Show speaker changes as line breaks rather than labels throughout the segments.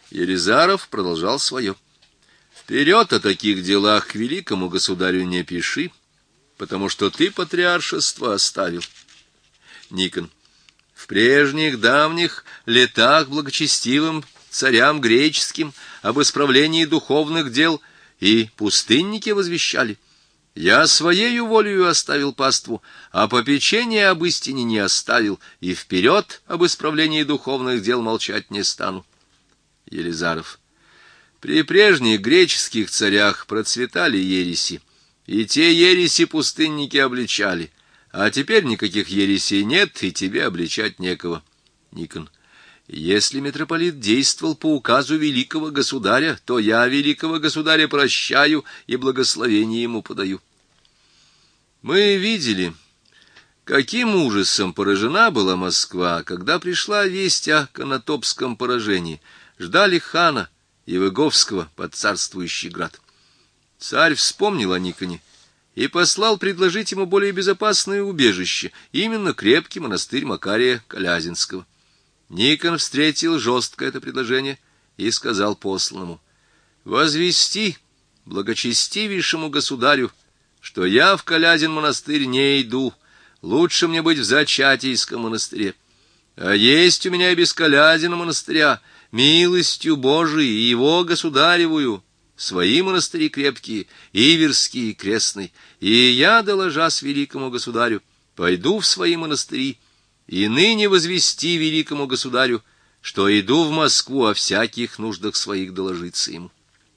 Елизаров продолжал свое. «Вперед о таких делах к великому государю не пиши, потому что ты патриаршество оставил». Никон. «В прежних давних летах благочестивым царям греческим об исправлении духовных дел и пустынники возвещали. Я своею волею оставил паству, а попечение об истине не оставил, и вперед об исправлении духовных дел молчать не стану». Елизаров. «При прежних греческих царях процветали ереси, и те ереси пустынники обличали, а теперь никаких ересей нет, и тебе обличать некого». Никон. «Если митрополит действовал по указу великого государя, то я великого государя прощаю и благословение ему подаю». Мы видели, каким ужасом поражена была Москва, когда пришла весть о Конотопском поражении. Ждали хана Евыговского под царствующий град. Царь вспомнил о Никоне и послал предложить ему более безопасное убежище, именно крепкий монастырь Макария Колязинского. Никон встретил жестко это предложение и сказал посланному: «Возвести благочестивейшему государю, что я в Колязин монастырь не иду, лучше мне быть в Зачатийском монастыре. А есть у меня и без Колязина монастыря, милостью Божией и его государевую, свои монастыри крепкие, Иверский и Крестный, и я, доложась великому государю, пойду в свои монастыри, и ныне возвести великому государю, что иду в Москву о всяких нуждах своих доложиться ему».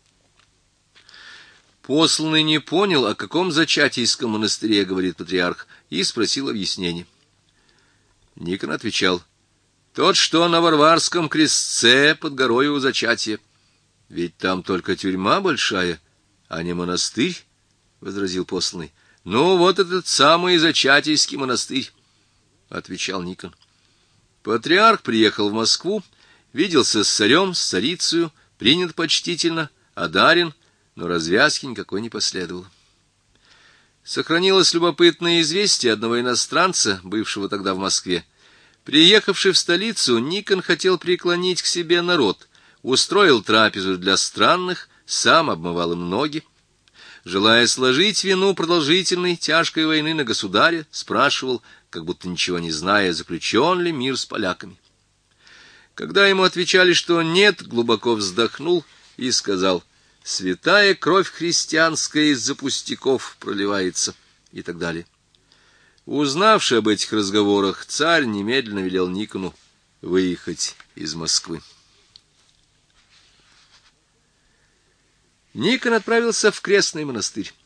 Посланный не понял, о каком Зачатийском монастыре говорит патриарх, и спросил объяснение. Никон отвечал: «Тот, что на Варварском крестце под горою у Зачатия». «Ведь там только тюрьма большая, а не монастырь», — возразил посланный. «Ну, вот этот самый Зачатийский монастырь», — отвечал Никон. Патриарх приехал в Москву, виделся с царем, с царицею, принят почтительно, одарен, но развязки никакой не последовало. Сохранилось любопытное известие одного иностранца, бывшего тогда в Москве. Приехавший в столицу, Никон хотел преклонить к себе народ, устроил трапезу для странных, сам обмывал им ноги. Желая сложить вину продолжительной тяжкой войны на государя, спрашивал, как будто ничего не зная, заключен ли мир с поляками. Когда ему отвечали, что нет, глубоко вздохнул и сказал: «Святая кровь христианская из-за пустяков проливается», и так далее. Узнавший об этих разговорах, царь немедленно велел Никону выехать из Москвы. Никон отправился в Крестный монастырь.